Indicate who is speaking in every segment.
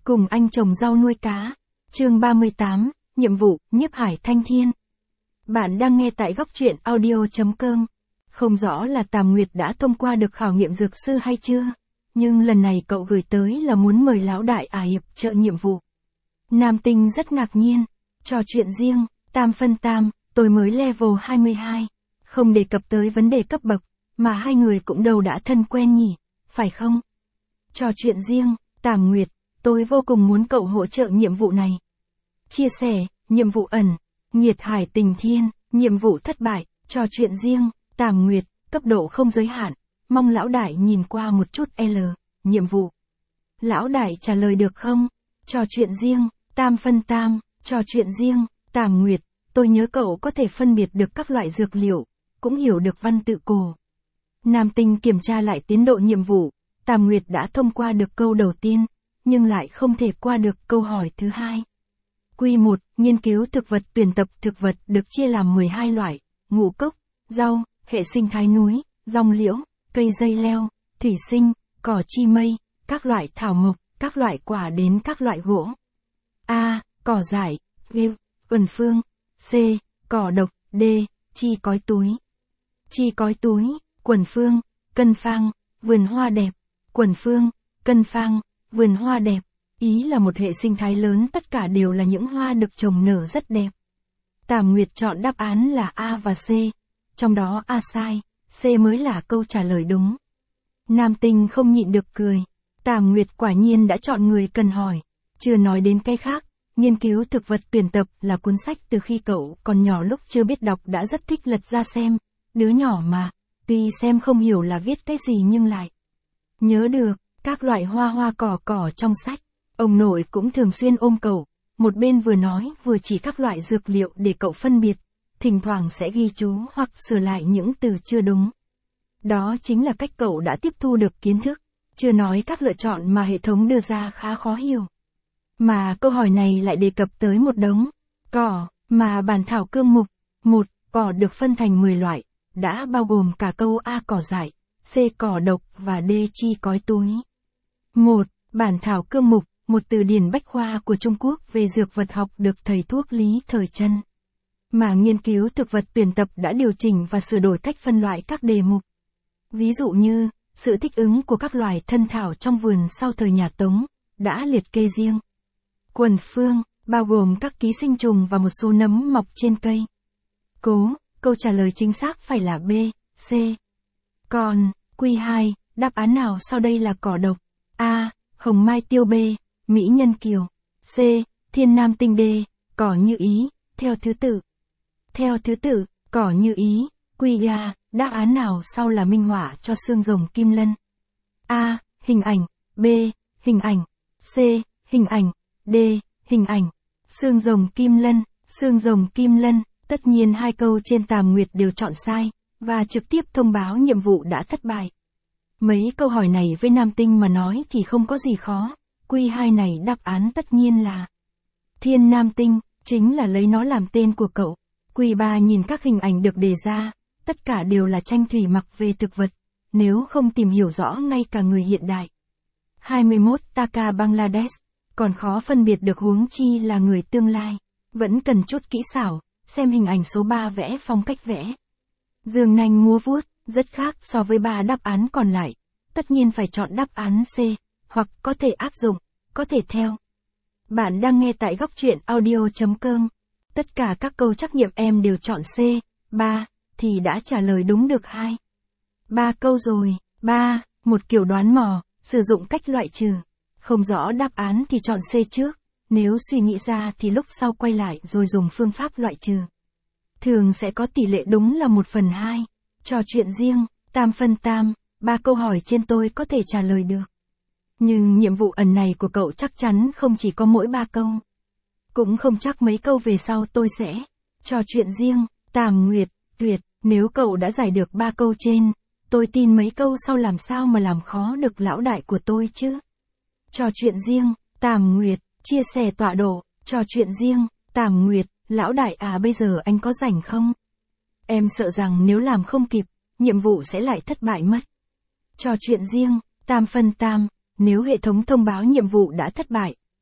Speaker 1: Cùng anh trồng rau nuôi cá. Chương 38, nhiệm vụ, Nhiếp Hải Thanh Thiên. Bạn đang nghe tại góc truyện audio.com. Không rõ là Tàm Nguyệt đã thông qua được khảo nghiệm dược sư hay chưa, nhưng lần này cậu gửi tới là muốn mời lão đại hiệp trợ nhiệm vụ. Nam Tinh rất ngạc nhiên. Trò chuyện riêng, Tam phân Tam, tôi mới level 22. Không đề cập tới vấn đề cấp bậc, mà hai người cũng đâu đã thân quen nhỉ, phải không? Trò chuyện riêng, Tàm Nguyệt, tôi vô cùng muốn cậu hỗ trợ nhiệm vụ này. Chia sẻ, nhiệm vụ ẩn, Nhiệt Hải Tình Thiên, nhiệm vụ thất bại, trò chuyện riêng, Tàm Nguyệt, cấp độ không giới hạn, mong lão đại nhìn qua một chút nhiệm vụ. Lão đại trả lời được không? Trò chuyện riêng, Tam phân Tam, trò chuyện riêng, Tàm Nguyệt, tôi nhớ cậu có thể phân biệt được các loại dược liệu, cũng hiểu được văn tự cổ. Nam Tinh kiểm tra lại tiến độ nhiệm vụ, Tàm Nguyệt đã thông qua được câu đầu tiên, nhưng lại không thể qua được câu hỏi thứ hai. Quy 1, nghiên cứu thực vật. Tuyển tập thực vật được chia làm 12 loại, ngũ cốc, rau, hệ sinh thái núi, rong liễu, cây dây leo, thủy sinh, cỏ chi mây, các loại thảo mộc, các loại quả đến các loại gỗ. A. Cỏ dại. B. Quần phương. C. Cỏ độc. D. Chi cói túi. Chi cói túi, quần phương, cân phang, vườn hoa đẹp. Quần phương, cân phang, vườn hoa đẹp. Ý là một hệ sinh thái lớn, tất cả đều là những hoa được trồng nở rất đẹp. Tàm Nguyệt chọn đáp án là A và C, trong đó A sai, C mới là câu trả lời đúng. Nam Tinh không nhịn được cười. Tàm Nguyệt quả nhiên đã chọn người cần hỏi. Chưa nói đến cái khác, nghiên cứu thực vật tuyển tập là cuốn sách từ khi cậu còn nhỏ, lúc chưa biết đọc đã rất thích lật ra xem. Đứa nhỏ mà, tuy xem không hiểu là viết cái gì nhưng lại nhớ được các loại hoa cỏ trong sách. Ông nội cũng thường xuyên ôm cậu, một bên vừa nói vừa chỉ các loại dược liệu để cậu phân biệt, thỉnh thoảng sẽ ghi chú hoặc sửa lại những từ chưa đúng. Đó chính là cách cậu đã tiếp thu được kiến thức, chưa nói các lựa chọn mà hệ thống đưa ra khá khó hiểu. Mà câu hỏi này lại đề cập tới một đống cỏ, mà bản thảo cương mục, một, cỏ được phân thành 10 loại, đã bao gồm cả câu A cỏ dại, C cỏ độc và D chi cói túi. Một, bản thảo cương mục, một từ điển bách khoa của Trung Quốc về dược vật học được thầy thuốc Lý Thời Trân. Mà nghiên cứu thực vật tuyển tập đã điều chỉnh và sửa đổi cách phân loại các đề mục. Ví dụ như, sự thích ứng của các loài thân thảo trong vườn sau thời nhà Tống, đã liệt kê riêng. Quần phương, bao gồm các ký sinh trùng và một số nấm mọc trên cây. Cố, câu trả lời chính xác phải là B, C. Còn, Q2, đáp án nào sau đây là cỏ độc? A. Hồng mai tiêu. B. Mỹ nhân kiều. C. Thiên nam tinh. D. Cỏ như ý, theo thứ tự. Theo thứ tự, cỏ như ý, Q3, đáp án nào sau là minh họa cho xương rồng kim lân? A. Hình ảnh. B. Hình ảnh. C. Hình ảnh. D. Hình ảnh. Xương rồng kim lân, xương rồng kim lân. Tất nhiên hai câu trên Tàm Nguyệt đều chọn sai, và trực tiếp thông báo nhiệm vụ đã thất bại. Mấy câu hỏi này với Nam Tinh mà nói thì không có gì khó. Q2 này đáp án tất nhiên là Thiên Nam Tinh, chính là lấy nó làm tên của cậu. Q3 nhìn các hình ảnh được đề ra, tất cả đều là tranh thủy mặc về thực vật, nếu không tìm hiểu rõ ngay cả người hiện đại. 21 Taka Bangladesh, còn khó phân biệt được huống chi là người tương lai, vẫn cần chút kỹ xảo, xem hình ảnh số 3 vẽ phong cách vẽ. Dương nanh múa vuốt, rất khác so với 3 đáp án còn lại, tất nhiên phải chọn đáp án C, hoặc có thể áp dụng, có thể theo. Bạn đang nghe tại góc truyện audio.com. Tất cả các câu trắc nghiệm em đều chọn C, 3, thì đã trả lời đúng được 2. 3 câu rồi, 3, một kiểu đoán mò, sử dụng cách loại trừ. Không rõ đáp án thì chọn C trước, nếu suy nghĩ ra thì lúc sau quay lại rồi dùng phương pháp loại trừ. Thường sẽ có tỷ lệ đúng là 1/2. Trò chuyện riêng, Tam phân Tam, 3 câu hỏi trên tôi có thể trả lời được. Nhưng nhiệm vụ ẩn này của cậu chắc chắn không chỉ có mỗi 3 câu. Cũng không chắc mấy câu về sau tôi sẽ. Trò chuyện riêng, Tàm Nguyệt, tuyệt, nếu cậu đã giải được 3 câu trên, tôi tin mấy câu sau làm sao mà làm khó được lão đại của tôi chứ. Trò chuyện riêng, Tàm Nguyệt, chia sẻ tọa độ. Trò chuyện riêng, Tàm Nguyệt, lão đại bây giờ anh có rảnh không? Em sợ rằng nếu làm không kịp, nhiệm vụ sẽ lại thất bại mất. Trò chuyện riêng, Tam phân Tam, nếu hệ thống thông báo nhiệm vụ đã thất bại,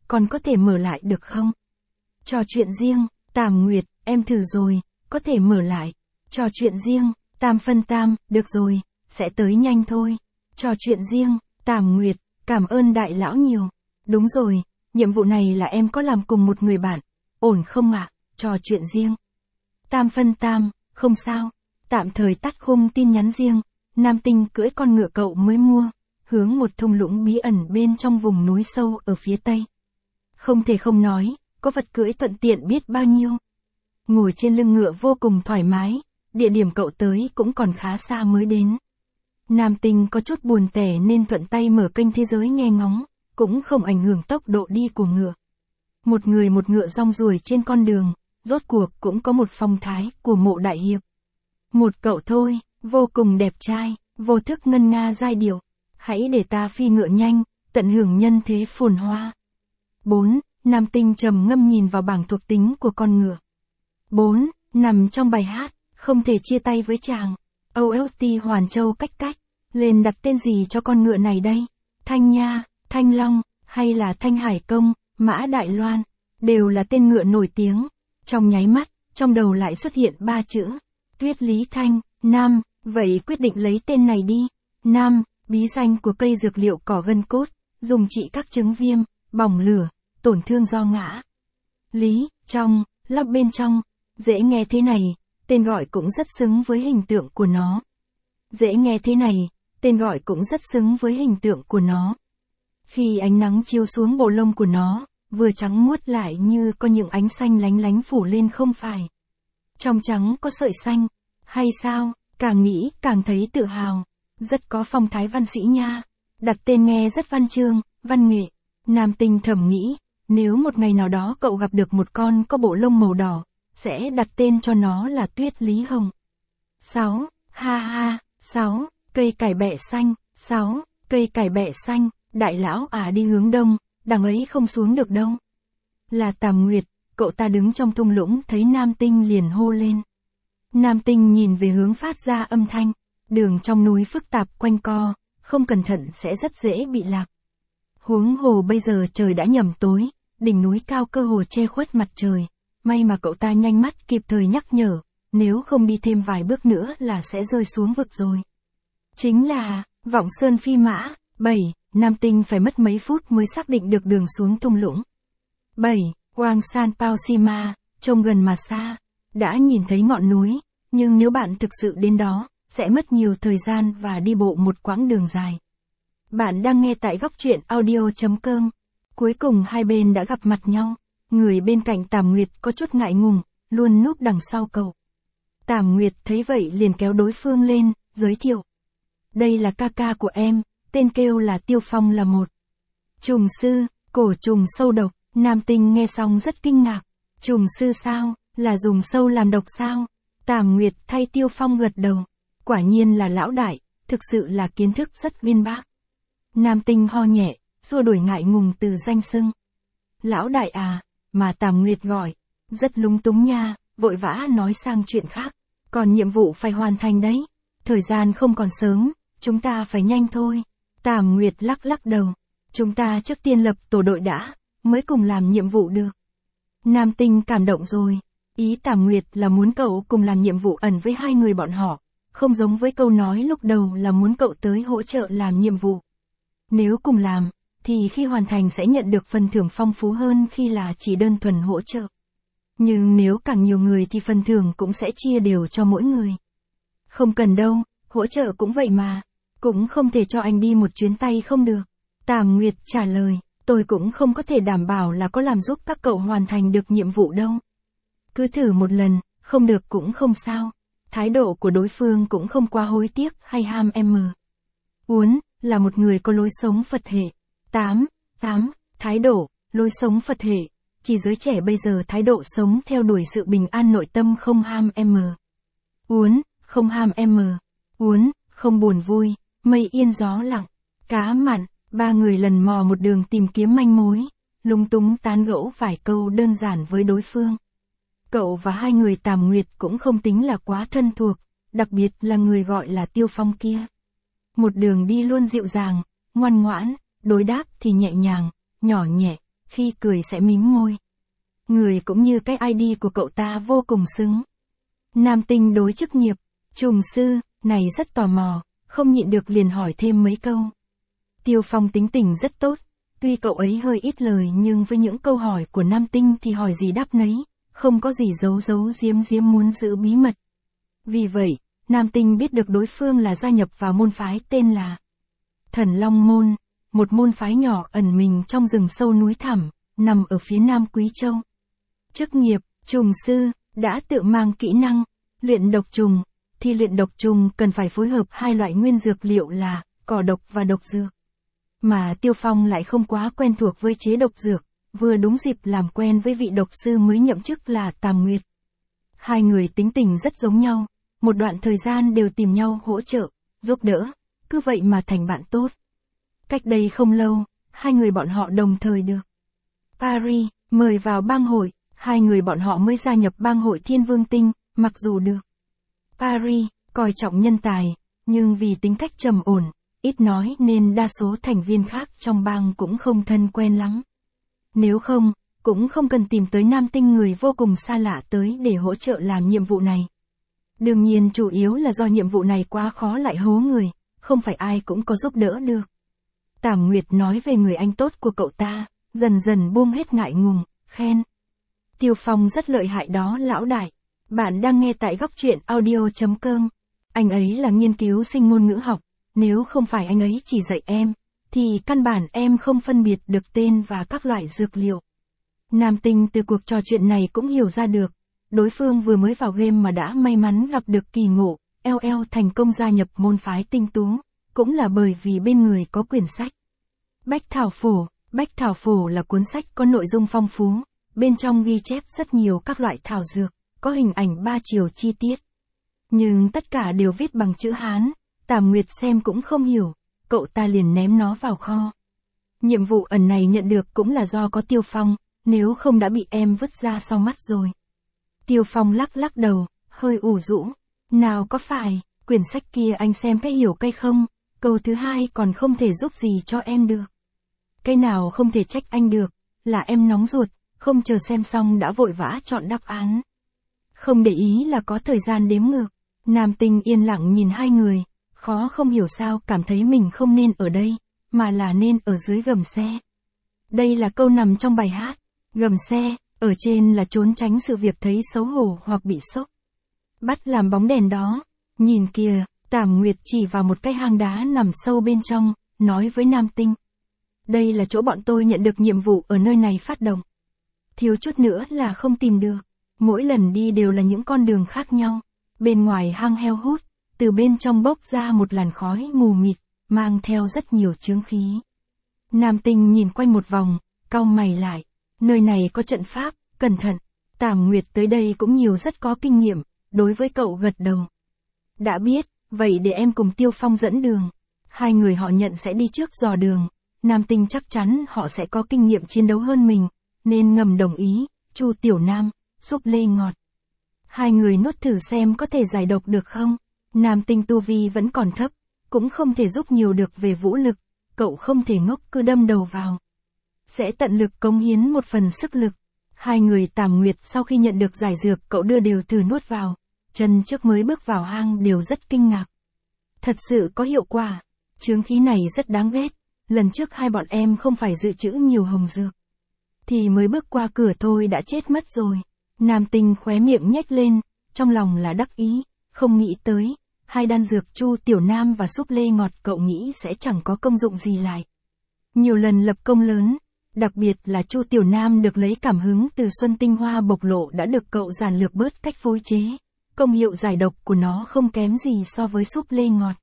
Speaker 1: còn có thể mở lại được không? Trò chuyện riêng, Tàm Nguyệt, em thử rồi, có thể mở lại. Trò chuyện riêng, Tam Phân Tam, được rồi, sẽ tới nhanh thôi. Trò chuyện riêng, Tàm Nguyệt, cảm ơn đại lão nhiều. Đúng rồi, nhiệm vụ này là em có làm cùng một người bạn. Ổn không ạ? Trò chuyện riêng. Tam Phân Tam, không sao. Tạm thời tắt khung tin nhắn riêng. Nam Tinh cưỡi con ngựa cậu mới mua, hướng một thung lũng bí ẩn bên trong vùng núi sâu ở phía tây. Không thể không nói, có vật cưỡi thuận tiện biết bao nhiêu. Ngồi trên lưng ngựa vô cùng thoải mái, địa điểm cậu tới cũng còn khá xa mới đến. Nam Tinh có chút buồn tẻ nên thuận tay mở kênh thế giới nghe ngóng, cũng không ảnh hưởng tốc độ đi của ngựa. Một người một ngựa rong ruổi trên con đường, rốt cuộc cũng có một phong thái của Mộ đại hiệp. Một cậu thôi, vô cùng đẹp trai, vô thức ngân nga giai điệu. Hãy để ta phi ngựa nhanh, tận hưởng nhân thế phồn hoa. 4. Nam Tinh trầm ngâm nhìn vào bảng thuộc tính của con ngựa. 4. Nằm trong bài hát, không thể chia tay với chàng. OST Hoàn Châu cách cách. Lên đặt tên gì cho con ngựa này đây? Thanh Nha, Thanh Long, hay là Thanh Hải Công, Mã Đại Loan, đều là tên ngựa nổi tiếng. Trong nháy mắt, trong đầu lại xuất hiện 3 chữ. Tuyết Lý Thanh, Nam, vậy quyết định lấy tên này đi. Nam, bí danh của cây dược liệu cỏ gân cốt, dùng trị các chứng viêm, bỏng lửa, tổn thương do ngã. Lý, trong, lắp bên trong, dễ nghe thế này, tên gọi cũng rất xứng với hình tượng của nó. Dễ nghe thế này, tên gọi cũng rất xứng với hình tượng của nó. Khi ánh nắng chiếu xuống bộ lông của nó, vừa trắng muốt lại như có những ánh xanh lánh lánh phủ lên không phải. Trong trắng có sợi xanh, hay sao, càng nghĩ càng thấy tự hào, rất có phong thái văn sĩ nha. Đặt tên nghe rất văn chương, văn nghệ. Nam Tinh thầm nghĩ, nếu một ngày nào đó cậu gặp được một con có bộ lông màu đỏ, sẽ đặt tên cho nó là Tuyết Lý Hồng. 6. Ha ha, 6. Cây cải bẹ xanh, 6. Cây cải bẹ xanh, đại lão đi hướng đông, đằng ấy không xuống được đâu. Là Tàm Nguyệt, cậu ta đứng trong thung lũng thấy Nam Tinh liền hô lên. Nam Tinh nhìn về hướng phát ra âm thanh, đường trong núi phức tạp quanh co, không cẩn thận sẽ rất dễ bị lạc. Huống hồ bây giờ trời đã nhầm tối, đỉnh núi cao cơ hồ che khuất mặt trời, may mà cậu ta nhanh mắt kịp thời nhắc nhở, nếu không đi thêm vài bước nữa là sẽ rơi xuống vực rồi. Chính là, Vọng Sơn Phi Mã. 7. Nam Tinh phải mất mấy phút mới xác định được đường xuống thung lũng. 7. Wang San Pao Sima, trông gần mà xa, đã nhìn thấy ngọn núi, nhưng nếu bạn thực sự đến đó, sẽ mất nhiều thời gian và đi bộ một quãng đường dài. Bạn đang nghe tại góc truyện audio.com. Cuối cùng hai bên đã gặp mặt nhau. Người bên cạnh Tàm Nguyệt có chút ngại ngùng, luôn núp đằng sau cậu. Tàm Nguyệt thấy vậy liền kéo đối phương lên, giới thiệu. Đây là ca ca của em, tên kêu là Tiêu Phong là một trùng sư, cổ trùng sâu độc. Nam Tinh nghe xong rất kinh ngạc. Trùng sư sao, là dùng sâu làm độc sao? Tàm Nguyệt thay Tiêu Phong gật đầu. Quả nhiên là lão đại, thực sự là kiến thức rất uyên bác. Nam Tinh ho nhẹ, xua đuổi ngại ngùng từ danh xưng. Lão đại mà Tàm Nguyệt gọi, rất lúng túng nha, vội vã nói sang chuyện khác. Còn nhiệm vụ phải hoàn thành đấy. Thời gian không còn sớm, chúng ta phải nhanh thôi. Tàm Nguyệt lắc lắc đầu. Chúng ta trước tiên lập tổ đội đã, mới cùng làm nhiệm vụ được. Nam Tinh cảm động rồi. Ý Tàm Nguyệt là muốn cậu cùng làm nhiệm vụ ẩn với hai người bọn họ, không giống với câu nói lúc đầu là muốn cậu tới hỗ trợ làm nhiệm vụ. Nếu cùng làm, thì khi hoàn thành sẽ nhận được phần thưởng phong phú hơn khi là chỉ đơn thuần hỗ trợ. Nhưng nếu càng nhiều người thì phần thưởng cũng sẽ chia đều cho mỗi người. Không cần đâu, hỗ trợ cũng vậy mà. Cũng không thể cho anh đi một chuyến tay không được. Tàm Nguyệt trả lời, tôi cũng không có thể đảm bảo là có làm giúp các cậu hoàn thành được nhiệm vụ đâu. Cứ thử một lần, không được cũng không sao. Thái độ của đối phương cũng không quá hối tiếc hay ham em. Uốn, là một người có lối sống Phật hệ. 8. Thái độ, lối sống Phật hệ. Chỉ giới trẻ bây giờ thái độ sống theo đuổi sự bình an nội tâm không ham em. Uốn, không ham em. Uốn, không buồn vui, mây yên gió lặng. Cá mặn, ba người lần mò một đường tìm kiếm manh mối, lúng túng tán gẫu vài câu đơn giản với đối phương. Cậu và hai người Tàm Nguyệt cũng không tính là quá thân thuộc, đặc biệt là người gọi là Tiêu Phong kia. Một đường đi luôn dịu dàng, ngoan ngoãn, đối đáp thì nhẹ nhàng, nhỏ nhẹ, khi cười sẽ mím môi. Người cũng như cái ID của cậu ta vô cùng xứng. Nam tinh đối chức nghiệp, trùng sư, này rất tò mò, không nhịn được liền hỏi thêm mấy câu. Tiêu Phong tính tình rất tốt, tuy cậu ấy hơi ít lời nhưng với những câu hỏi của nam tinh thì hỏi gì đáp nấy, không có gì giấu giếm muốn giữ bí mật. Vì vậy, nam tinh biết được đối phương là gia nhập vào môn phái tên là Thần Long Môn, một môn phái nhỏ ẩn mình trong rừng sâu núi thẳm, nằm ở phía nam Quý Châu. Chức nghiệp, trùng sư, đã tự mang kỹ năng, luyện độc trùng, thì luyện độc trùng cần phải phối hợp hai loại nguyên dược liệu là cỏ độc và độc dược. Mà Tiêu Phong lại không quá quen thuộc với chế độc dược, vừa đúng dịp làm quen với vị độc sư mới nhậm chức là Tàm Nguyệt. Hai người tính tình rất giống nhau, một đoạn thời gian đều tìm nhau hỗ trợ, giúp đỡ, cứ vậy mà thành bạn tốt. Cách đây không lâu, hai người bọn họ đồng thời được Paris mời vào bang hội, hai người bọn họ mới gia nhập bang hội Thiên Vương Tinh, mặc dù được Paris coi trọng nhân tài, nhưng vì tính cách trầm ổn, ít nói nên đa số thành viên khác trong bang cũng không thân quen lắm. Nếu không, cũng không cần tìm tới nam tinh người vô cùng xa lạ tới để hỗ trợ làm nhiệm vụ này. Đương nhiên chủ yếu là do nhiệm vụ này quá khó lại hố người, không phải ai cũng có giúp đỡ được. Tàm Nguyệt nói về người anh tốt của cậu ta, dần dần buông hết ngại ngùng, khen. Tiêu Phong rất lợi hại đó lão đại. Bạn đang nghe tại góc truyện audio.com. Anh ấy là nghiên cứu sinh ngôn ngữ học, nếu không phải anh ấy chỉ dạy em, thì căn bản em không phân biệt được tên và các loại dược liệu. Nam tinh từ cuộc trò chuyện này cũng hiểu ra được, đối phương vừa mới vào game mà đã may mắn gặp được kỳ ngộ, LL thành công gia nhập môn phái tinh tú, cũng là bởi vì bên người có quyển sách. Bách Thảo Phổ là cuốn sách có nội dung phong phú, bên trong ghi chép rất nhiều các loại thảo dược, có hình ảnh 3 chiều chi tiết. Nhưng tất cả đều viết bằng chữ Hán, Tàm Nguyệt xem cũng không hiểu, cậu ta liền ném nó vào kho. Nhiệm vụ ẩn này nhận được cũng là do có Tiêu Phong, nếu không đã bị em vứt ra sau mắt rồi. Tiêu Phong lắc đầu, hơi ủ rũ. Nào có phải, quyển sách kia anh xem cái hiểu cái không, câu thứ hai còn không thể giúp gì cho em được. Cái nào không thể trách anh được, là em nóng ruột, không chờ xem xong đã vội vã chọn đáp án. Không để ý là có thời gian đếm ngược, nam tinh yên lặng nhìn hai người, khó không hiểu sao cảm thấy mình không nên ở đây, mà là nên ở dưới gầm xe. Đây là câu nằm trong bài hát, gầm xe, ở trên là trốn tránh sự việc thấy xấu hổ hoặc bị sốc. Bắt làm bóng đèn đó, nhìn kìa, Tàm Nguyệt chỉ vào một cái hang đá nằm sâu bên trong, nói với nam tinh. Đây là chỗ bọn tôi nhận được nhiệm vụ ở nơi này phát động. Thiếu chút nữa là không tìm được, mỗi lần đi đều là những con đường khác nhau, bên ngoài hang heo hút, từ bên trong bốc ra một làn khói mù mịt, mang theo rất nhiều chướng khí. Nam tinh nhìn quanh một vòng, cau mày lại, nơi này có trận pháp, cẩn thận. Tàm Nguyệt tới đây cũng nhiều rất có kinh nghiệm, đối với cậu gật đầu. Đã biết, vậy để em cùng Tiêu Phong dẫn đường. Hai người họ nhận sẽ đi trước dò đường, nam tinh chắc chắn họ sẽ có kinh nghiệm chiến đấu hơn mình, nên ngầm đồng ý, Chu Tiểu Nam, súp lê ngọt. Hai người nuốt thử xem có thể giải độc được không. Nam tinh tu vi vẫn còn thấp, cũng không thể giúp nhiều được về vũ lực, cậu không thể ngốc cứ đâm đầu vào. Sẽ tận lực cống hiến một phần sức lực. Hai người Tàm Nguyệt sau khi nhận được giải dược cậu đưa đều thử nuốt vào, chân trước mới bước vào hang đều rất kinh ngạc. Thật sự có hiệu quả, chướng khí này rất đáng ghét, lần trước hai bọn em không phải dự trữ nhiều hồng dược. Thì mới bước qua cửa thôi đã chết mất rồi. Nam tinh khóe miệng nhếch lên, trong lòng là đắc ý, không nghĩ tới, hai đan dược Chu Tiểu Nam và súp lê ngọt cậu nghĩ sẽ chẳng có công dụng gì lại. Nhiều lần lập công lớn, đặc biệt là Chu Tiểu Nam được lấy cảm hứng từ Xuân Tinh Hoa bộc lộ đã được cậu giản lược bớt cách phối chế. Công hiệu giải độc của nó không kém gì so với súp lê ngọt.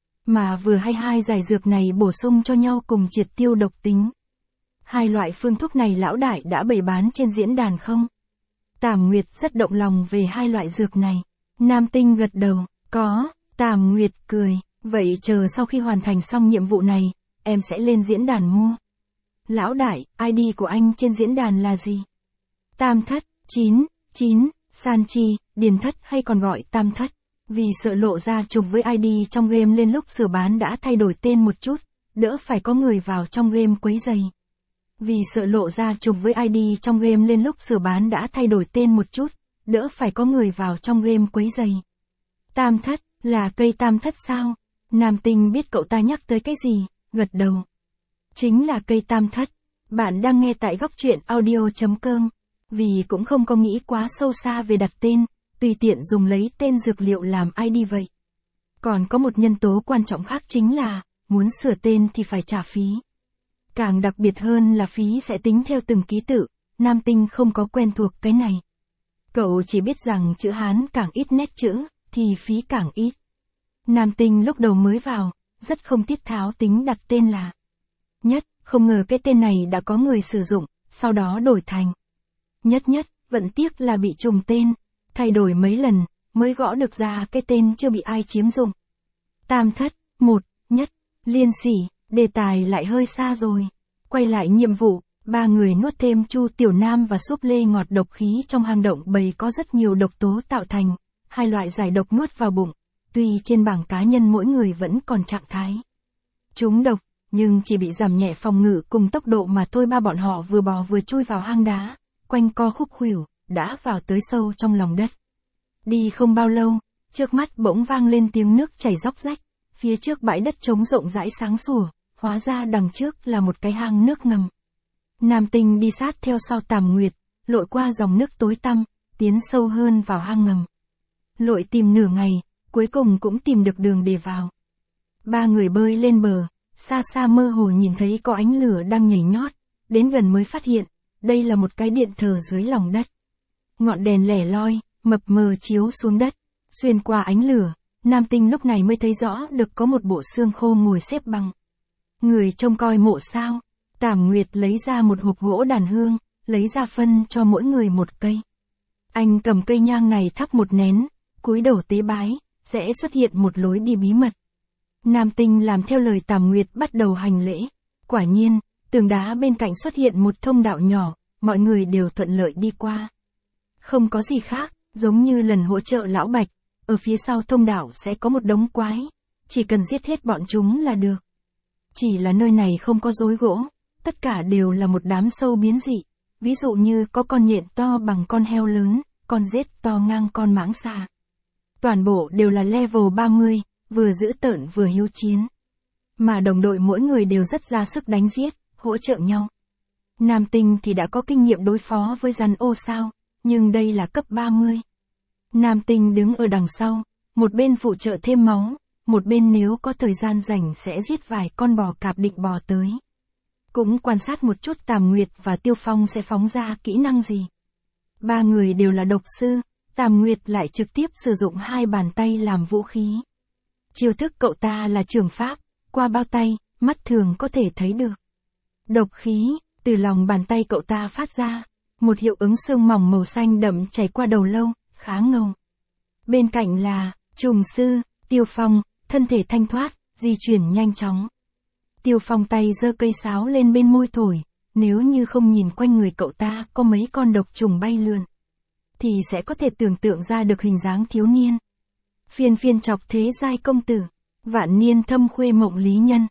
Speaker 1: Mà vừa hay hai giải dược này bổ sung cho nhau cùng triệt tiêu độc tính. Hai loại phương thuốc này lão đại đã bày bán trên diễn đàn không? Tàm Nguyệt rất động lòng về hai loại dược này. Nam tinh gật đầu, có. Tàm Nguyệt cười, vậy chờ sau khi hoàn thành xong nhiệm vụ này, em sẽ lên diễn đàn mua. Lão đại, ID của anh trên diễn đàn là gì? Tam thất, 99, San Chi, Điền thất hay còn gọi Tam thất. Vì sợ lộ ra trùng với ID trong game lên lúc sửa bán đã thay đổi tên một chút, đỡ phải có người vào trong game quấy rầy. Vì sợ lộ ra trùng với ID trong game lên lúc sửa bán đã thay đổi tên một chút, đỡ phải có người vào trong game quấy rầy. Tam thất, là cây tam thất sao? Nam Tinh biết cậu ta nhắc tới cái gì, gật đầu. Chính là cây tam thất. Bạn đang nghe tại góc truyện audio.com. Vì cũng không có nghĩ quá sâu xa về đặt tên, tùy tiện dùng lấy tên dược liệu làm ID vậy. Còn có một nhân tố quan trọng khác chính là, muốn sửa tên thì phải trả phí. Càng đặc biệt hơn là phí sẽ tính theo từng ký tự, Nam Tinh không có quen thuộc cái này. Cậu chỉ biết rằng chữ Hán càng ít nét chữ, thì phí càng ít. Nam Tinh lúc đầu mới vào, rất không tiết tháo tính đặt tên là Nhất, không ngờ cái tên này đã có người sử dụng, sau đó đổi thành Nhất Nhất, vẫn tiếc là bị trùng tên, thay đổi mấy lần, mới gõ được ra cái tên chưa bị ai chiếm dụng. Tam thất, một, nhất, liên sỉ, đề tài lại hơi xa rồi. Quay lại nhiệm vụ, ba người nuốt thêm Chu Tiểu Nam và súp lê ngọt độc khí trong hang động bầy có rất nhiều độc tố tạo thành, hai loại giải độc nuốt vào bụng, tuy trên bảng cá nhân mỗi người vẫn còn trạng thái trúng độc, nhưng chỉ bị giảm nhẹ phòng ngự cùng tốc độ mà thôi. Ba bọn họ vừa bò vừa chui vào hang đá, quanh co khúc khuỷu, đã vào tới sâu trong lòng đất. Đi không bao lâu, trước mắt bỗng vang lên tiếng nước chảy róc rách, phía trước bãi đất trống rộng rãi sáng sủa, hóa ra đằng trước là một cái hang nước ngầm. Nam Tinh đi sát theo sau Tàm Nguyệt, lội qua dòng nước tối tăm, tiến sâu hơn vào hang ngầm. Lội tìm nửa ngày, cuối cùng cũng tìm được đường để vào. Ba người bơi lên bờ, xa xa mơ hồ nhìn thấy có ánh lửa đang nhảy nhót, đến gần mới phát hiện, đây là một cái điện thờ dưới lòng đất. Ngọn đèn lẻ loi, mập mờ chiếu xuống đất, xuyên qua ánh lửa, Nam Tinh lúc này mới thấy rõ được có một bộ xương khô ngồi xếp bằng. Người trông coi mộ sao? Tàm Nguyệt lấy ra một hộp gỗ đàn hương, lấy ra phân cho mỗi người một cây. Anh cầm cây nhang này thắp một nén, cúi đầu tế bái, sẽ xuất hiện một lối đi bí mật. Nam Tinh làm theo lời Tàm Nguyệt bắt đầu hành lễ. Quả nhiên, tường đá bên cạnh xuất hiện một thông đạo nhỏ, mọi người đều thuận lợi đi qua. Không có gì khác, giống như lần hỗ trợ lão Bạch, ở phía sau thông đạo sẽ có một đống quái, chỉ cần giết hết bọn chúng là được. Chỉ là nơi này không có rối gỗ, tất cả đều là một đám sâu biến dị, ví dụ như có con nhện to bằng con heo lớn, con rết to ngang con mãng xà. Toàn bộ đều là level 30, vừa dữ tợn vừa hiếu chiến. Mà đồng đội mỗi người đều rất ra sức đánh giết, hỗ trợ nhau. Nam Tinh thì đã có kinh nghiệm đối phó với rắn ô sao, nhưng đây là cấp 30. Nam Tinh đứng ở đằng sau, một bên phụ trợ thêm máu, một bên nếu có thời gian rảnh sẽ giết vài con bò cạp định bò tới. Cũng quan sát một chút Tàm Nguyệt và Tiêu Phong sẽ phóng ra kỹ năng gì. Ba người đều là độc sư, Tàm Nguyệt lại trực tiếp sử dụng hai bàn tay làm vũ khí. Chiêu thức cậu ta là trường pháp, qua bao tay, mắt thường có thể thấy được. Độc khí, từ lòng bàn tay cậu ta phát ra, một hiệu ứng xương mỏng màu xanh đậm chảy qua đầu lâu, khá ngầu. Bên cạnh là, trùng sư, Tiêu Phong, thân thể thanh thoát, di chuyển nhanh chóng. Tiêu Phong tay giơ cây sáo lên bên môi thổi, nếu như không nhìn quanh người cậu ta có mấy con độc trùng bay lượn, thì sẽ có thể tưởng tượng ra được hình dáng thiếu niên. Phiên phiên chọc thế giai công tử, vạn niên thâm khuê mộng lý nhân.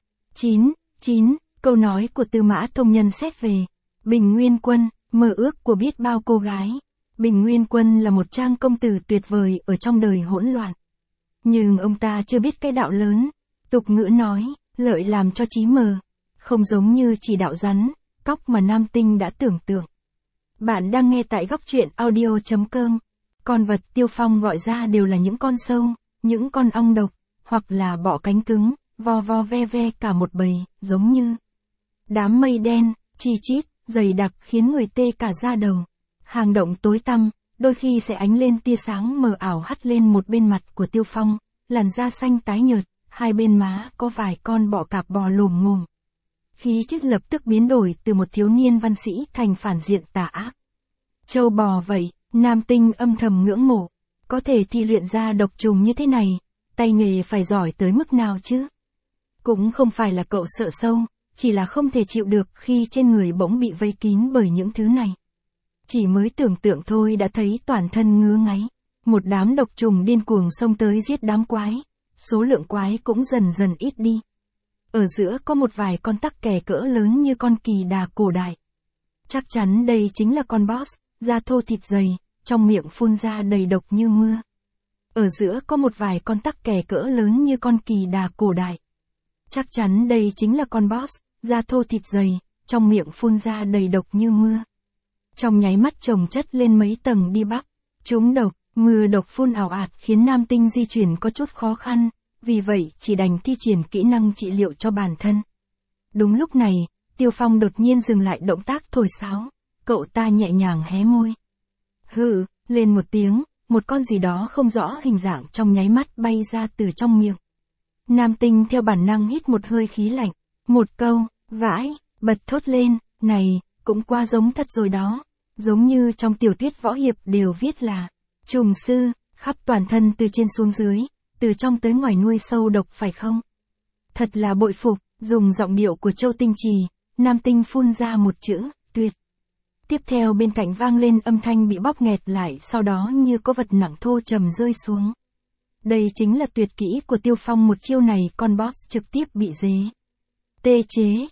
Speaker 1: 9, câu nói của Tư Mã Thông Nhân xét về Bình Nguyên Quân, mơ ước của biết bao cô gái. Bình Nguyên Quân là một trang công tử tuyệt vời ở trong đời hỗn loạn. Nhưng ông ta chưa biết cái đạo lớn. Tục ngữ nói, lợi làm cho trí mờ. Không giống như chỉ đạo rắn, cóc mà Nam Tinh đã tưởng tượng. Bạn đang nghe tại góc truyện audio.com. Con vật Tiêu Phong gọi ra đều là những con sâu, những con ong độc, hoặc là bọ cánh cứng, vo vo ve ve cả một bầy, giống như đám mây đen, chi chít, dày đặc khiến người tê cả da đầu. Hang động tối tăm, đôi khi sẽ ánh lên tia sáng mờ ảo hắt lên một bên mặt của Tiêu Phong, làn da xanh tái nhợt, hai bên má có vài con bọ cạp bò lồm ngồm. Khí chất lập tức biến đổi từ một thiếu niên văn sĩ thành phản diện tà ác. Châu bò vậy, Nam Tinh âm thầm ngưỡng mộ, có thể thi luyện ra độc trùng như thế này, tay nghề phải giỏi tới mức nào chứ? Cũng không phải là cậu sợ sâu, chỉ là không thể chịu được khi trên người bỗng bị vây kín bởi những thứ này. Chỉ mới tưởng tượng thôi đã thấy toàn thân ngứa ngáy. Một đám độc trùng điên cuồng xông tới giết đám quái, số lượng quái cũng dần dần ít đi. ở giữa có một vài con tắc kè cỡ lớn như con kỳ đà cổ đại. Chắc chắn đây chính là con boss, da thô thịt dày, trong miệng phun ra đầy độc như mưa. Ở giữa có một vài con tắc kè cỡ lớn như con kỳ đà cổ đại. Chắc chắn đây chính là con boss, da thô thịt dày, trong miệng phun ra đầy độc như mưa. Trong nháy mắt chồng chất lên mấy tầng đi bắp, trúng độc, mưa độc phun ảo ạt khiến nam tinh di chuyển có chút khó khăn, vì vậy chỉ đành thi triển kỹ năng trị liệu cho bản thân. Đúng lúc này, Tiêu Phong đột nhiên dừng lại động tác thổi sáo, cậu ta nhẹ nhàng hé môi. Hừ, lên một tiếng, một con gì đó không rõ hình dạng trong nháy mắt bay ra từ trong miệng. Nam tinh theo bản năng hít một hơi khí lạnh, một câu, vãi, bật thốt lên, này, cũng quá giống thật rồi đó, giống như trong tiểu thuyết võ hiệp đều viết là, trùng sư, khắp toàn thân từ trên xuống dưới, từ trong tới ngoài nuôi sâu độc phải không? Thật là bội phục, dùng giọng điệu của Châu Tinh Trì, nam tinh phun ra một chữ, tuyệt. Tiếp theo bên cạnh vang lên âm thanh bị bóp nghẹt lại, sau đó như có vật nặng thô trầm rơi xuống. Đây chính là tuyệt kỹ của Tiêu Phong, một chiêu này con boss trực tiếp bị dế. Tê chế,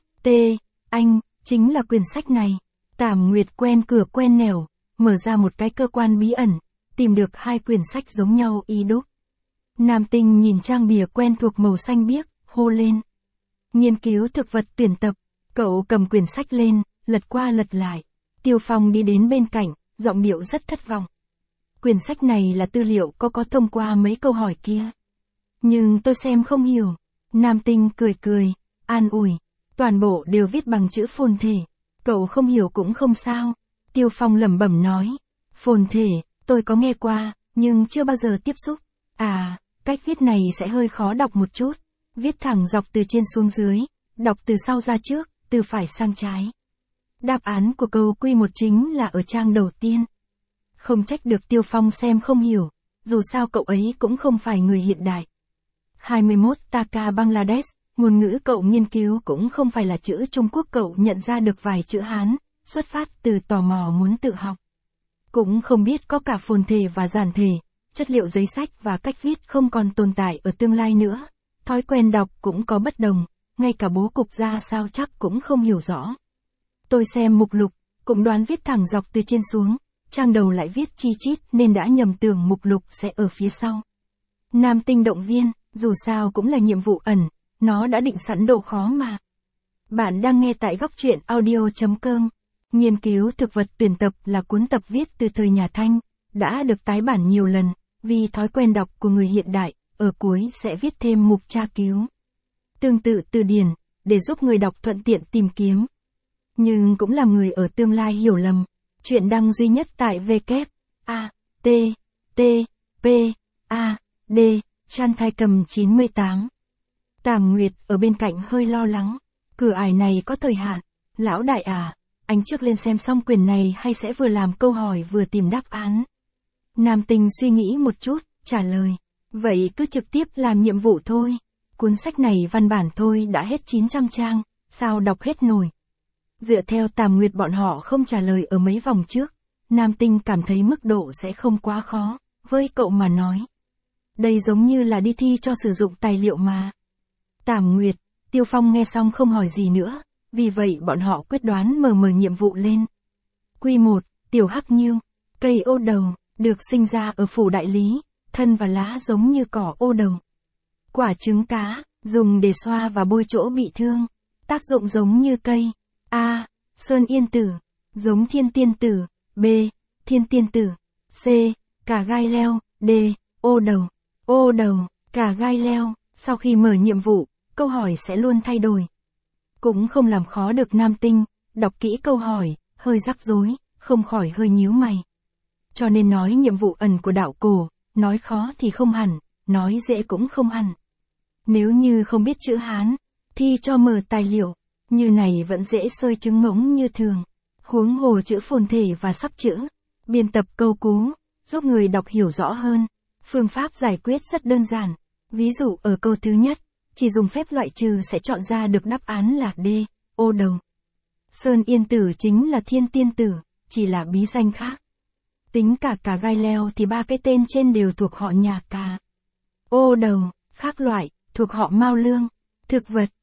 Speaker 1: anh, chính là quyển sách này. Tảm Nguyệt quen cửa quen nẻo, mở ra một cái cơ quan bí ẩn, tìm được hai quyển sách giống nhau y đúc. Nam tinh nhìn trang bìa quen thuộc màu xanh biếc, hô lên. Nghiên cứu thực vật tuyển tập, cậu cầm quyển sách lên, lật qua lật lại. Tiêu Phong đi đến bên cạnh, giọng điệu rất thất vọng. Quyển sách này là tư liệu có thông qua mấy câu hỏi kia. Nhưng tôi xem không hiểu. Nam tinh cười, an ủi. Toàn bộ đều viết bằng chữ phồn thể. Cậu không hiểu cũng không sao. Tiêu Phong lẩm bẩm nói. Phồn thể, tôi có nghe qua, nhưng chưa bao giờ tiếp xúc. À, cách viết này sẽ hơi khó đọc một chút. Viết thẳng dọc từ trên xuống dưới, đọc từ sau ra trước, từ phải sang trái. Đáp án của câu Q1 chính là ở trang đầu tiên. Không trách được Tiêu Phong xem không hiểu, dù sao cậu ấy cũng không phải người hiện đại. 21 Taka Bangladesh, ngôn ngữ cậu nghiên cứu cũng không phải là chữ Trung Quốc, cậu nhận ra được vài chữ Hán, xuất phát từ tò mò muốn tự học. Cũng không biết có cả phồn thể và giản thể, chất liệu giấy sách và cách viết không còn tồn tại ở tương lai nữa. Thói quen đọc cũng có bất đồng, ngay cả bố cục ra sao chắc cũng không hiểu rõ. Tôi xem mục lục, cũng đoán viết thẳng dọc từ trên xuống, trang đầu lại viết chi chít nên đã nhầm tưởng mục lục sẽ ở phía sau. Nam tinh động viên, dù sao cũng là nhiệm vụ ẩn, nó đã định sẵn độ khó mà. Bạn đang nghe tại góc truyện audio.com. Nghiên cứu thực vật tuyển tập là cuốn tập viết từ thời nhà Thanh, đã được tái bản nhiều lần, vì thói quen đọc của người hiện đại, ở cuối sẽ viết thêm mục tra cứu. Tương tự từ điển, để giúp người đọc thuận tiện tìm kiếm. Nhưng cũng làm người ở tương lai hiểu lầm. Chuyện đăng duy nhất tại w.a.t.t.p.a.d. Chan Thai Cầm 98. Tảm Nguyệt ở bên cạnh hơi lo lắng. Cửa ải này có thời hạn. Lão đại à, anh trước lên xem xong quyển này hay sẽ vừa làm câu hỏi vừa tìm đáp án? Nam tinh suy nghĩ một chút, trả lời. Vậy cứ trực tiếp làm nhiệm vụ thôi. Cuốn sách này văn bản thôi đã hết 900 trang, sao đọc hết nổi? Dựa theo Tảm Nguyệt bọn họ không trả lời ở mấy vòng trước, Nam tinh cảm thấy mức độ sẽ không quá khó, với cậu mà nói. Đây giống như là đi thi cho sử dụng tài liệu mà. Tảm Nguyệt, Tiêu Phong nghe xong không hỏi gì nữa, vì vậy bọn họ quyết đoán mở nhiệm vụ lên. Q1, Tiểu Hắc Nhiêu, cây ô đầu, được sinh ra ở phủ đại lý, thân và lá giống như cỏ ô đầu. Quả trứng cá, dùng để xoa và bôi chỗ bị thương, tác dụng giống như cây. A. Sơn yên tử, giống thiên tiên tử. B. Thiên tiên tử. C. Cả gai leo. D. Ô đầu, cả gai leo. Sau khi mở nhiệm vụ, câu hỏi sẽ luôn thay đổi. Cũng không làm khó được Nam tinh, đọc kỹ câu hỏi, hơi rắc rối, không khỏi hơi nhíu mày. Cho nên nói nhiệm vụ ẩn của đạo cổ, nói khó thì không hẳn, nói dễ cũng không hẳn. Nếu như không biết chữ Hán, thi cho mở tài liệu, như này vẫn dễ sơi trứng ngỗng như thường. Huống hồ chữ phồn thể và sắp chữ, biên tập câu cú, giúp người đọc hiểu rõ hơn. Phương pháp giải quyết rất đơn giản. Ví dụ ở câu thứ nhất, chỉ dùng phép loại trừ sẽ chọn ra được đáp án là D, ô đầu. Sơn yên tử chính là thiên tiên tử, chỉ là bí danh khác. Tính cả gai leo thì ba cái tên trên đều thuộc họ nhà Cà. Ô đầu, khác loại, thuộc họ Mao Lương. Thực vật,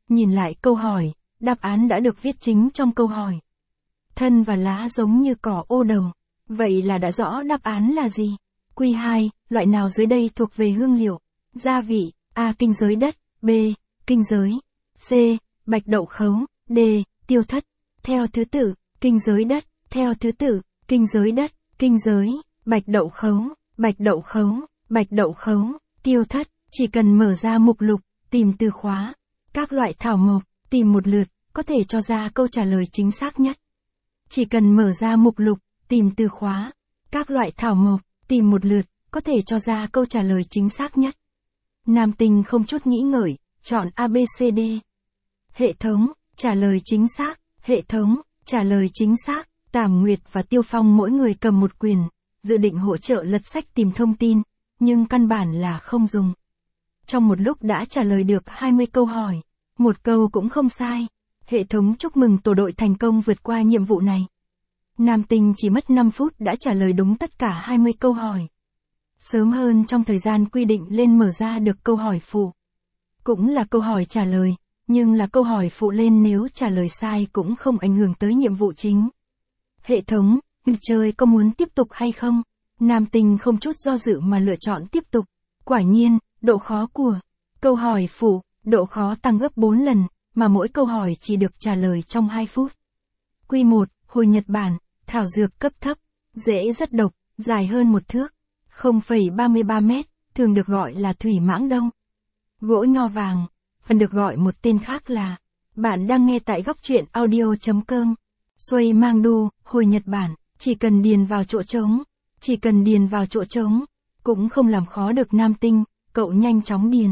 Speaker 1: Nhìn lại câu hỏi, đáp án đã được viết chính trong câu hỏi. Thân và lá giống như cỏ ô đầu. Vậy là đã rõ đáp án là gì? Q2, loại nào dưới đây thuộc về hương liệu? Gia vị, A. Kinh giới đất, B. Kinh giới, C. Bạch đậu khấu, D. Tiêu thất. Theo thứ tự, kinh giới đất, theo thứ tự, kinh giới đất, kinh giới, bạch đậu khấu, bạch đậu khấu, bạch đậu khấu, tiêu thất. Chỉ cần mở ra mục lục, tìm từ khóa, các loại thảo mộc, tìm một lượt, có thể cho ra câu trả lời chính xác nhất. Chỉ cần mở ra mục lục, tìm từ khóa, các loại thảo mộc, tìm một lượt, có thể cho ra câu trả lời chính xác nhất. Nam Tinh không chút nghĩ ngợi, chọn ABCD. Hệ thống, trả lời chính xác, hệ thống, trả lời chính xác. Tảm Nguyệt và Tiêu Phong mỗi người cầm một quyển, dự định hỗ trợ lật sách tìm thông tin, nhưng căn bản là không dùng. Trong một lúc đã trả lời được 20 câu hỏi, một câu cũng không sai. Hệ thống chúc mừng tổ đội thành công vượt qua nhiệm vụ này. Nam Tinh chỉ mất 5 phút đã trả lời đúng tất cả 20 câu hỏi. Sớm hơn trong thời gian quy định lên mở ra được câu hỏi phụ. Cũng là câu hỏi trả lời, nhưng là câu hỏi phụ lên nếu trả lời sai cũng không ảnh hưởng tới nhiệm vụ chính. Hệ thống, người chơi có muốn tiếp tục hay không? Nam Tinh không chút do dự mà lựa chọn tiếp tục. Quả nhiên, độ khó của câu hỏi phụ, độ khó tăng gấp 4 lần, mà mỗi câu hỏi chỉ được trả lời trong 2 phút. Q1, hồi Nhật Bản, thảo dược cấp thấp, rễ rất độc, dài hơn 1 thước, 0,33 mét, thường được gọi là thủy mãng đông. Gỗ nho vàng, phần được gọi một tên khác là. Bạn đang nghe tại góc truyện audio.com. Xuôi mang đu, hồi Nhật Bản, chỉ cần điền vào chỗ trống, chỉ cần điền vào chỗ trống, cũng không làm khó được Nam Tinh, cậu nhanh chóng điền.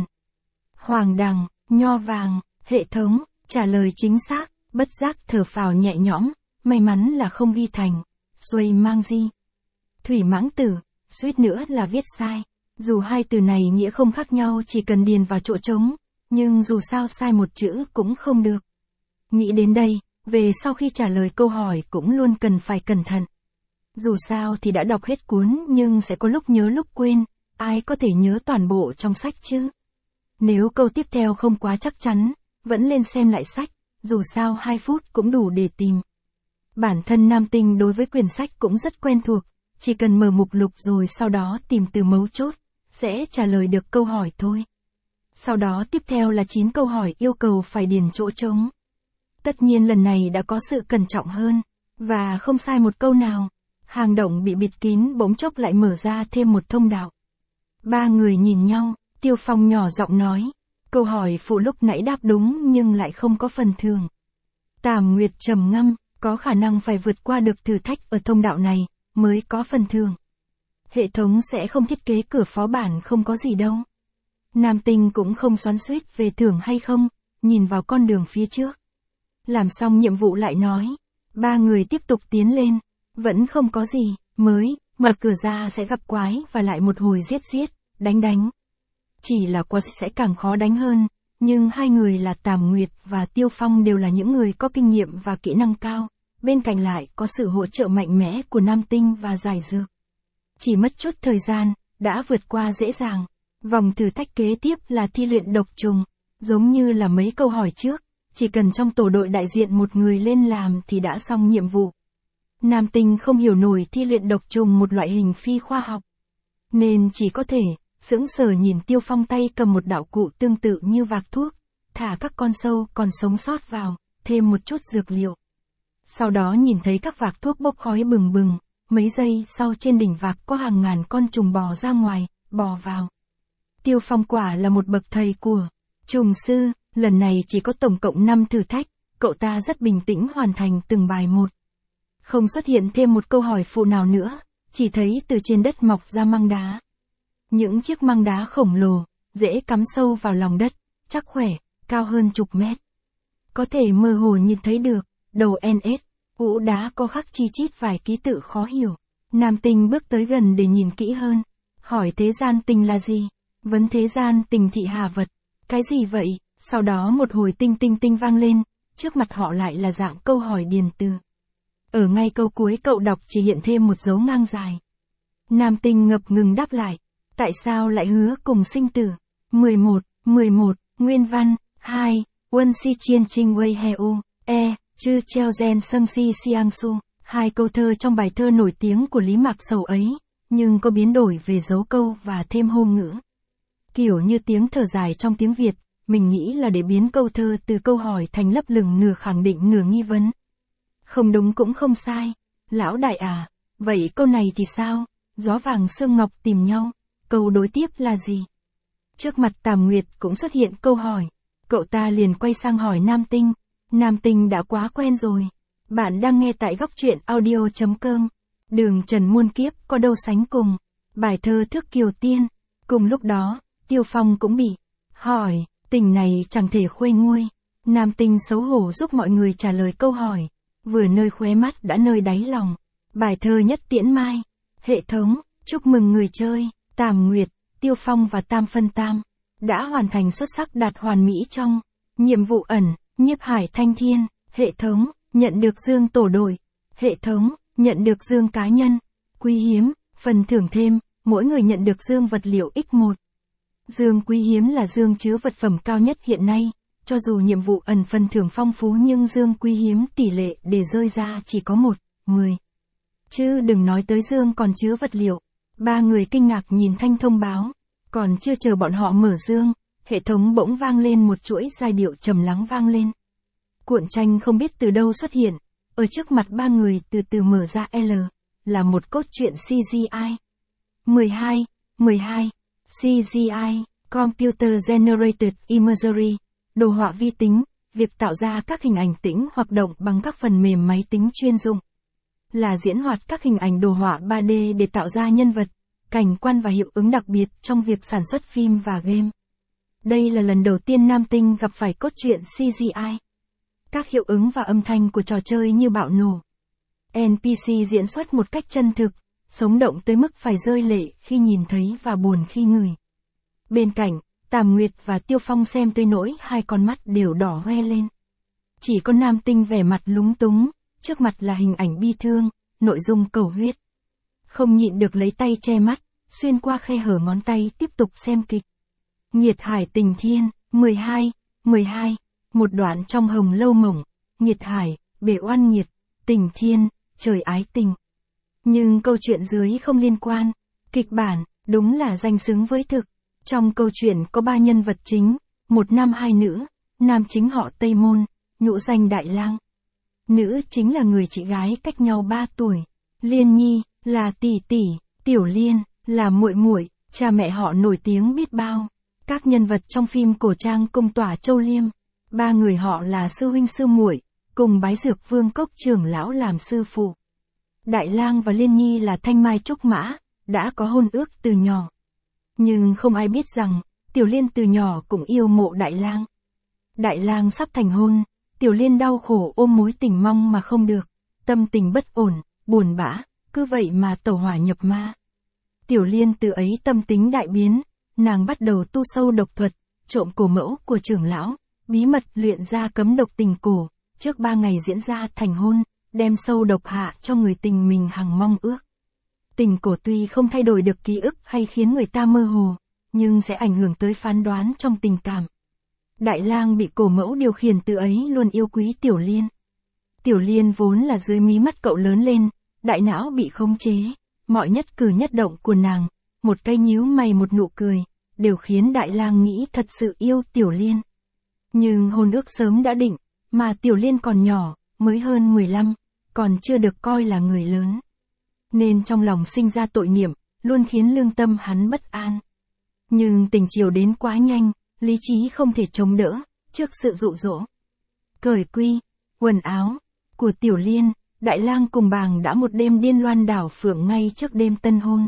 Speaker 1: Hoàng đằng, nho vàng, hệ thống, trả lời chính xác, bất giác thở phào nhẹ nhõm, may mắn là không ghi thành. Xuôi mang di. Thủy mãng tử, suýt nữa là viết sai. Dù hai từ này nghĩa không khác nhau chỉ cần điền vào chỗ trống, nhưng dù sao sai một chữ cũng không được. Nghĩ đến đây, về sau khi trả lời câu hỏi cũng luôn cần phải cẩn thận. Dù sao thì đã đọc hết cuốn nhưng sẽ có lúc nhớ lúc quên, ai có thể nhớ toàn bộ trong sách chứ? Nếu câu tiếp theo không quá chắc chắn, vẫn lên xem lại sách, dù sao 2 phút cũng đủ để tìm. Bản thân Nam Tinh đối với quyển sách cũng rất quen thuộc, chỉ cần mở mục lục rồi sau đó tìm từ mấu chốt, sẽ trả lời được câu hỏi thôi. Sau đó tiếp theo là 9 câu hỏi yêu cầu phải điền chỗ trống. Tất nhiên lần này đã có sự cẩn trọng hơn, và không sai một câu nào. Hang động bị bịt kín bỗng chốc lại mở ra thêm một thông đạo. Ba người nhìn nhau, Tiêu Phong nhỏ giọng nói. Câu hỏi phụ lúc nãy đáp đúng nhưng lại không có phần thưởng. Tảm Nguyệt trầm ngâm, có khả năng phải vượt qua được thử thách ở thông đạo này, mới có phần thưởng. Hệ thống sẽ không thiết kế cửa phó bản không có gì đâu. Nam Tinh cũng không xoắn xuýt về thưởng hay không, nhìn vào con đường phía trước. Làm xong nhiệm vụ lại nói. Ba người tiếp tục tiến lên, vẫn không có gì, mới, mở cửa ra sẽ gặp quái và lại một hồi giết, đánh. Chỉ là quái sẽ càng khó đánh hơn, nhưng hai người là Tảm Nguyệt và Tiêu Phong đều là những người có kinh nghiệm và kỹ năng cao, bên cạnh lại có sự hỗ trợ mạnh mẽ của Nam Tinh và giải dược. Chỉ mất chút thời gian, đã vượt qua dễ dàng. Vòng thử thách kế tiếp là thi luyện độc trùng, giống như là mấy câu hỏi trước, chỉ cần trong tổ đội đại diện một người lên làm thì đã xong nhiệm vụ. Nam Tinh không hiểu nổi thi luyện độc trùng một loại hình phi khoa học, nên chỉ có thể sững sờ nhìn Tiêu Phong tay cầm một đạo cụ tương tự như vạc thuốc, thả các con sâu còn sống sót vào, thêm một chút dược liệu. Sau đó nhìn thấy các vạc thuốc bốc khói bừng bừng, mấy giây sau trên đỉnh vạc có hàng ngàn con trùng bò ra ngoài, bò vào. Tiêu Phong quả là một bậc thầy của trùng sư, lần này chỉ có tổng cộng 5 thử thách, cậu ta rất bình tĩnh hoàn thành từng bài một. Không xuất hiện thêm một câu hỏi phụ nào nữa, chỉ thấy từ trên đất mọc ra măng đá. Những chiếc măng đá khổng lồ, dễ cắm sâu vào lòng đất, chắc khỏe, cao hơn chục mét. Có thể mơ hồ nhìn thấy được, đầu NS, ũ đá có khắc chi chít vài ký tự khó hiểu. Nam Tinh bước tới gần để nhìn kỹ hơn, hỏi thế gian tình là gì? Vấn thế gian tình thị hà vật. Cái gì vậy? Sau đó một hồi tinh vang lên, trước mặt họ lại là dạng câu hỏi điền từ. Ở ngay câu cuối cậu đọc chỉ hiện thêm một dấu ngang dài. Nam Tinh ngập ngừng đáp lại. Tại sao lại hứa cùng sinh tử? 11, nguyên văn, 2, Quân si chiên trinh wei heu, chư treo gen sâng si siang su, hai câu thơ trong bài thơ nổi tiếng của Lý Mạc Sầu ấy, nhưng có biến đổi về dấu câu và thêm ngôn ngữ. Kiểu như tiếng thở dài trong tiếng Việt, mình nghĩ là để biến câu thơ từ câu hỏi thành lấp lửng nửa khẳng định nửa nghi vấn. Không đúng cũng không sai. Lão đại à, vậy câu này thì sao? Gió vàng sương ngọc tìm nhau, câu đối tiếp là gì? Trước mặt Tàm Nguyệt cũng xuất hiện câu hỏi. Cậu ta liền quay sang hỏi Nam Tinh. Nam Tinh đã quá quen rồi. Bạn đang nghe tại góc truyện audio.com. Đường trần muôn kiếp có đâu sánh cùng. Bài thơ Thước Kiều Tiên. Cùng lúc đó, Tiêu Phong cũng bị hỏi. Tình này chẳng thể khuây nguôi. Nam Tinh xấu hổ giúp mọi người trả lời câu hỏi. Vừa nơi khóe mắt đã nơi đáy lòng. Bài thơ Nhất Tiễn Mai. Hệ thống, chúc mừng người chơi, Tàm Nguyệt, Tiêu Phong và Tam Phân Tam đã hoàn thành xuất sắc đạt hoàn mỹ trong nhiệm vụ ẩn, Nhiếp Hải Thanh Thiên. Hệ thống, nhận được dương tổ đội. Hệ thống, nhận được dương cá nhân. Quý hiếm, phần thưởng thêm, mỗi người nhận được dương vật liệu x1. Dương quý hiếm là dương chứa vật phẩm cao nhất hiện nay. Cho dù nhiệm vụ ẩn phần thưởng phong phú nhưng dương quý hiếm tỷ lệ để rơi ra chỉ có 1/10. Chứ đừng nói tới dương còn chứa vật liệu. Ba người kinh ngạc nhìn thanh thông báo. Còn chưa chờ bọn họ mở dương, hệ thống bỗng vang lên một chuỗi giai điệu trầm lắng vang lên. Cuộn tranh không biết từ đâu xuất hiện. Ở trước mặt ba người từ từ mở ra là một cốt truyện CGI. 12. CGI, Computer Generated Imagery. Đồ họa vi tính, việc tạo ra các hình ảnh tĩnh hoạt động bằng các phần mềm máy tính chuyên dụng. Là diễn hoạt các hình ảnh đồ họa 3D để tạo ra nhân vật, cảnh quan và hiệu ứng đặc biệt trong việc sản xuất phim và game. Đây là lần đầu tiên Nam Tinh gặp phải cốt truyện CGI. Các hiệu ứng và âm thanh của trò chơi như bạo nổ. NPC diễn xuất một cách chân thực, sống động tới mức phải rơi lệ khi nhìn thấy và buồn khi ngửi. Bên cạnh, Tàm Nguyệt và Tiêu Phong xem tới nỗi hai con mắt đều đỏ hoe lên. Chỉ có Nam Tinh vẻ mặt lúng túng, trước mặt là hình ảnh bi thương, nội dung cầu huyết. Không nhịn được lấy tay che mắt, xuyên qua khe hở ngón tay tiếp tục xem kịch. Nghiệt Hải Tình Thiên, 12. Một đoạn trong Hồng Lâu Mộng, Nghiệt Hải, bể oan nghiệt, Tình Thiên, trời ái tình. Nhưng câu chuyện dưới không liên quan. Kịch bản, đúng là danh xứng với thực. Trong câu chuyện có 3 nhân vật chính, 1 nam 2 nữ, nam chính họ Tây Môn, nhũ danh Đại Lang. Nữ chính là người chị gái cách nhau 3 tuổi. Liên Nhi, là tỷ tỷ, Tiểu Liên, là muội muội, cha mẹ họ nổi tiếng biết bao. Các nhân vật trong phim cổ trang Cung Tỏa Châu Liêm, 3 người họ là sư huynh sư muội, cùng bái Dược Vương Cốc trưởng lão làm sư phụ. Đại Lang và Liên Nhi là thanh mai trúc mã, đã có hôn ước từ nhỏ. Nhưng không ai biết rằng, Tiểu Liên từ nhỏ cũng yêu mộ Đại Lang. Đại Lang sắp thành hôn, Tiểu Liên đau khổ ôm mối tình mong mà không được, tâm tình bất ổn, buồn bã, cứ vậy mà tẩu hỏa nhập ma. Tiểu Liên từ ấy tâm tính đại biến, nàng bắt đầu tu sâu độc thuật, trộm cổ mẫu của trưởng lão, bí mật luyện ra cấm độc tình cổ, trước 3 ngày diễn ra thành hôn, đem sâu độc hạ cho người tình mình hằng mong ước. Tình cổ tuy không thay đổi được ký ức hay khiến người ta mơ hồ, nhưng sẽ ảnh hưởng tới phán đoán trong tình cảm. Đại Lang bị cổ mẫu điều khiển từ ấy luôn yêu quý Tiểu Liên. Tiểu Liên vốn là dưới mí mắt cậu lớn lên, đại não bị khống chế, mọi nhất cử nhất động của nàng, một cái nhíu mày một nụ cười, đều khiến Đại Lang nghĩ thật sự yêu Tiểu Liên. Nhưng hôn ước sớm đã định, mà Tiểu Liên còn nhỏ, mới hơn 15, còn chưa được coi là người lớn. Nên trong lòng sinh ra tội niệm, luôn khiến lương tâm hắn bất an. Nhưng tình chiều đến quá nhanh, lý trí không thể chống đỡ, trước sự dụ dỗ. Cởi quần áo của Tiểu Liên, Đại Lang cùng bàng đã một đêm điên loan đảo phượng ngay trước đêm tân hôn.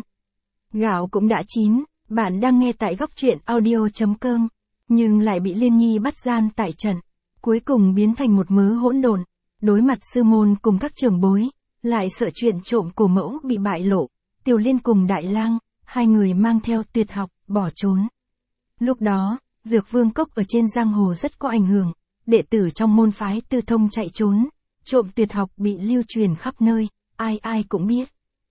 Speaker 1: Gạo cũng đã chín, bạn đang nghe tại góc truyện audio.com, nhưng lại bị Liên Nhi bắt gian tại trận. Cuối cùng biến thành một mớ hỗn độn, đối mặt sư môn cùng các trưởng bối, lại sợ chuyện trộm cổ mẫu bị bại lộ. Tiểu Liên cùng Đại Lang, hai người mang theo tuyệt học, bỏ trốn. Lúc đó, Dược Vương Cốc ở trên giang hồ rất có ảnh hưởng, đệ tử trong môn phái tư thông chạy trốn, trộm tuyệt học bị lưu truyền khắp nơi, ai ai cũng biết.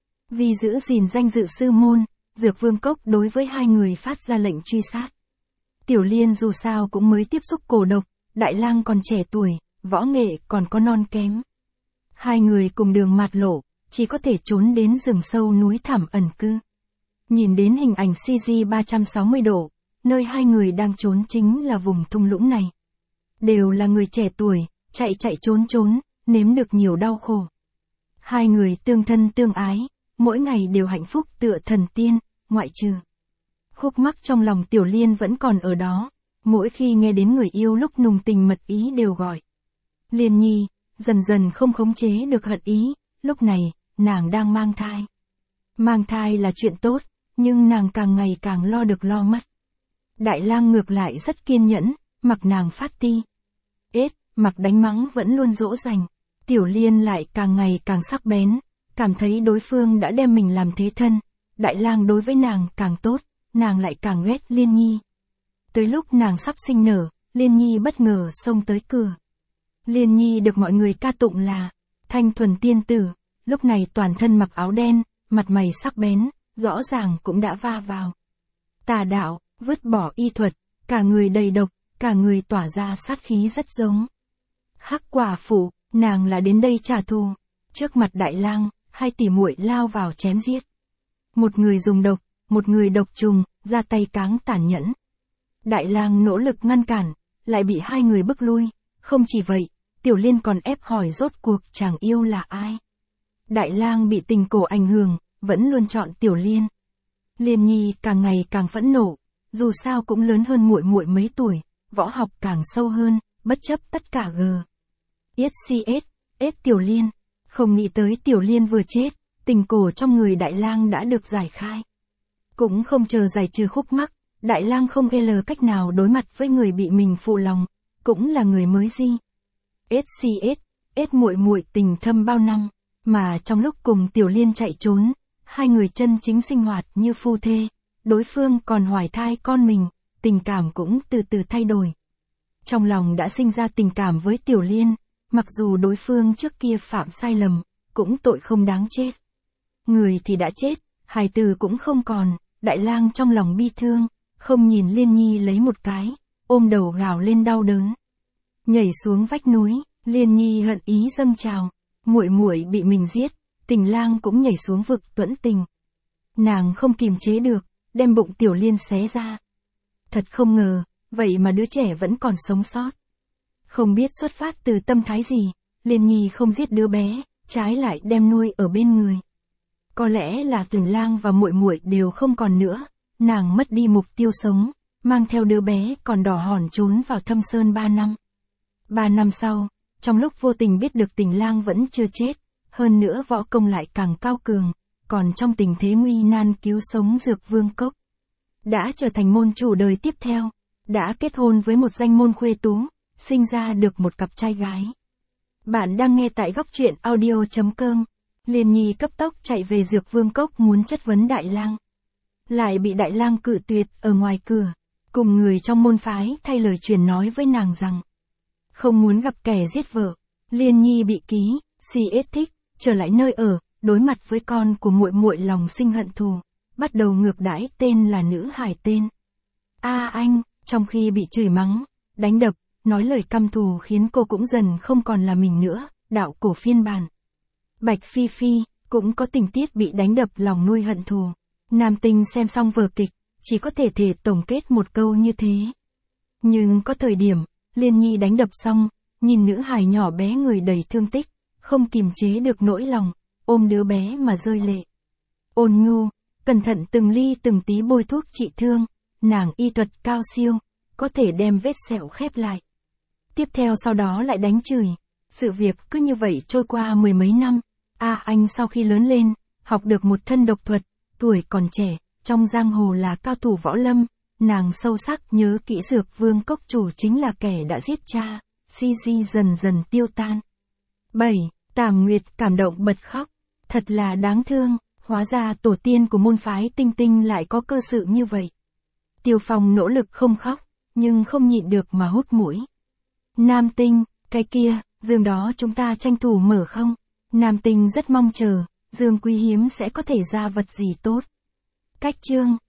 Speaker 1: Vì giữ gìn danh dự sư môn, Dược Vương Cốc đối với hai người phát ra lệnh truy sát. Tiểu Liên dù sao cũng mới tiếp xúc cổ độc, Đại Lang còn trẻ tuổi, võ nghệ còn có non kém. Hai người cùng đường mạt lộ, chỉ có thể trốn đến rừng sâu núi thẳm ẩn cư. Nhìn đến hình ảnh CG 360 độ, nơi hai người đang trốn chính là vùng thung lũng này. Đều là người trẻ tuổi, chạy chạy trốn trốn, nếm được nhiều đau khổ. Hai người tương thân tương ái, mỗi ngày đều hạnh phúc tựa thần tiên, ngoại trừ. Khúc mắc trong lòng Tiểu Liên vẫn còn ở đó, mỗi khi nghe đến người yêu lúc nùng tình mật ý đều gọi. Liên Nhi, dần dần không khống chế được hận ý, lúc này, nàng đang mang thai. Mang thai là chuyện tốt, nhưng nàng càng ngày càng lo được lo mất. Đại Lang ngược lại rất kiên nhẫn, mặc nàng phát ti. Mặc đánh mắng vẫn luôn dỗ dành. Tiểu Liên lại càng ngày càng sắc bén, cảm thấy đối phương đã đem mình làm thế thân. Đại Lang đối với nàng càng tốt, nàng lại càng ghét Liên Nhi. Tới lúc nàng sắp sinh nở, Liên Nhi bất ngờ xông tới cửa. Liên Nhi được mọi người ca tụng là thanh thuần tiên tử, lúc này toàn thân mặc áo đen, mặt mày sắc bén, rõ ràng cũng đã va vào tà đạo, vứt bỏ y thuật, cả người đầy độc, cả người tỏa ra sát khí rất giống Hắc Quả Phụ. Nàng là đến đây trả thù. Trước mặt Đại Lang, hai tỷ muội lao vào chém giết. Một người dùng độc, một người độc trùng, ra tay cáng tàn nhẫn. Đại Lang nỗ lực ngăn cản, lại bị hai người bức lui. Không chỉ vậy, Tiểu Liên còn ép hỏi rốt cuộc chàng yêu là ai. Đại Lang bị tình cổ ảnh hưởng, vẫn luôn chọn Tiểu Liên. Liên Nhi càng ngày càng phẫn nộ, dù sao cũng lớn hơn muội muội mấy tuổi, võ học càng sâu hơn, bất chấp tất cả Tiểu Liên. Không nghĩ tới Tiểu Liên vừa chết, tình cổ trong người Đại Lang đã được giải khai. Cũng không chờ giải trừ khúc mắc, Đại Lang không cách nào đối mặt với người bị mình phụ lòng, cũng là người mới muội muội tình thâm bao năm, mà trong lúc cùng Tiểu Liên chạy trốn, hai người chân chính sinh hoạt như phu thê, đối phương còn hoài thai con mình, tình cảm cũng từ từ thay đổi. Trong lòng đã sinh ra tình cảm với Tiểu Liên, mặc dù đối phương trước kia phạm sai lầm, cũng tội không đáng chết. Người thì đã chết, hài tử cũng không còn, Đại Lang trong lòng bi thương, không nhìn Liên Nhi lấy một cái, ôm đầu gào lên đau đớn. Nhảy xuống vách núi, Liên Nhi hận ý dâng trào, muội muội bị mình giết, Tình Lang cũng nhảy xuống vực tuẫn tình. Nàng không kìm chế được, đem bụng Tiểu Liên xé ra. Thật không ngờ, vậy mà đứa trẻ vẫn còn sống sót. Không biết xuất phát từ tâm thái gì, Liên Nhi không giết đứa bé, trái lại đem nuôi ở bên người. Có lẽ là Tình Lang và muội muội đều không còn nữa, nàng mất đi mục tiêu sống, mang theo đứa bé còn đỏ hòn trốn vào Thâm Sơn 3 năm. 3 năm sau, trong lúc vô tình biết được Tình Lang vẫn chưa chết, hơn nữa võ công lại càng cao cường, còn trong tình thế nguy nan cứu sống Dược Vương Cốc. Đã trở thành môn chủ đời tiếp theo, đã kết hôn với một danh môn khuê tú, sinh ra được một cặp trai gái. Bạn đang nghe tại góc truyện audio.com. Liên Nhi cấp tốc chạy về Dược Vương Cốc muốn chất vấn Đại Lang. Lại bị Đại Lang cự tuyệt ở ngoài cửa, cùng người trong môn phái thay lời truyền nói với nàng rằng không muốn gặp kẻ giết vợ. Liên Nhi bị ký, thích, trở lại nơi ở, đối mặt với con của muội muội lòng sinh hận thù, bắt đầu ngược đãi tên là nữ hải tên anh, trong khi bị chửi mắng, đánh đập, nói lời căm thù khiến cô cũng dần không còn là mình nữa. Đạo cổ phiên bản Bạch Phi Phi cũng có tình tiết bị đánh đập lòng nuôi hận thù. Nam tinh xem xong vở kịch, chỉ có thể tổng kết một câu như thế. Nhưng có thời điểm, Liên Nhi đánh đập xong, nhìn nữ hài nhỏ bé người đầy thương tích, không kìm chế được nỗi lòng, ôm đứa bé mà rơi lệ. Ôn nhu, cẩn thận từng ly từng tí bôi thuốc trị thương, nàng y thuật cao siêu, có thể đem vết sẹo khép lại. Tiếp theo sau đó lại đánh chửi. Sự việc cứ như vậy trôi qua 10 mấy năm. Anh sau khi lớn lên, học được một thân độc thuật, tuổi còn trẻ, trong giang hồ là cao thủ võ lâm, nàng sâu sắc nhớ kỹ Dược Vương Cốc chủ chính là kẻ đã giết cha. CG dần dần tiêu tan. 7. Tàm Nguyệt cảm động bật khóc. Thật là đáng thương, hóa ra tổ tiên của môn phái Tinh Tinh lại có cơ sự như vậy. Tiêu Phong nỗ lực không khóc, nhưng không nhịn được mà hút mũi. Nam Tinh, cái kia, giường đó chúng ta tranh thủ mở không? Nam Tinh rất mong chờ, giường quý hiếm sẽ có thể ra vật gì tốt. Cách chương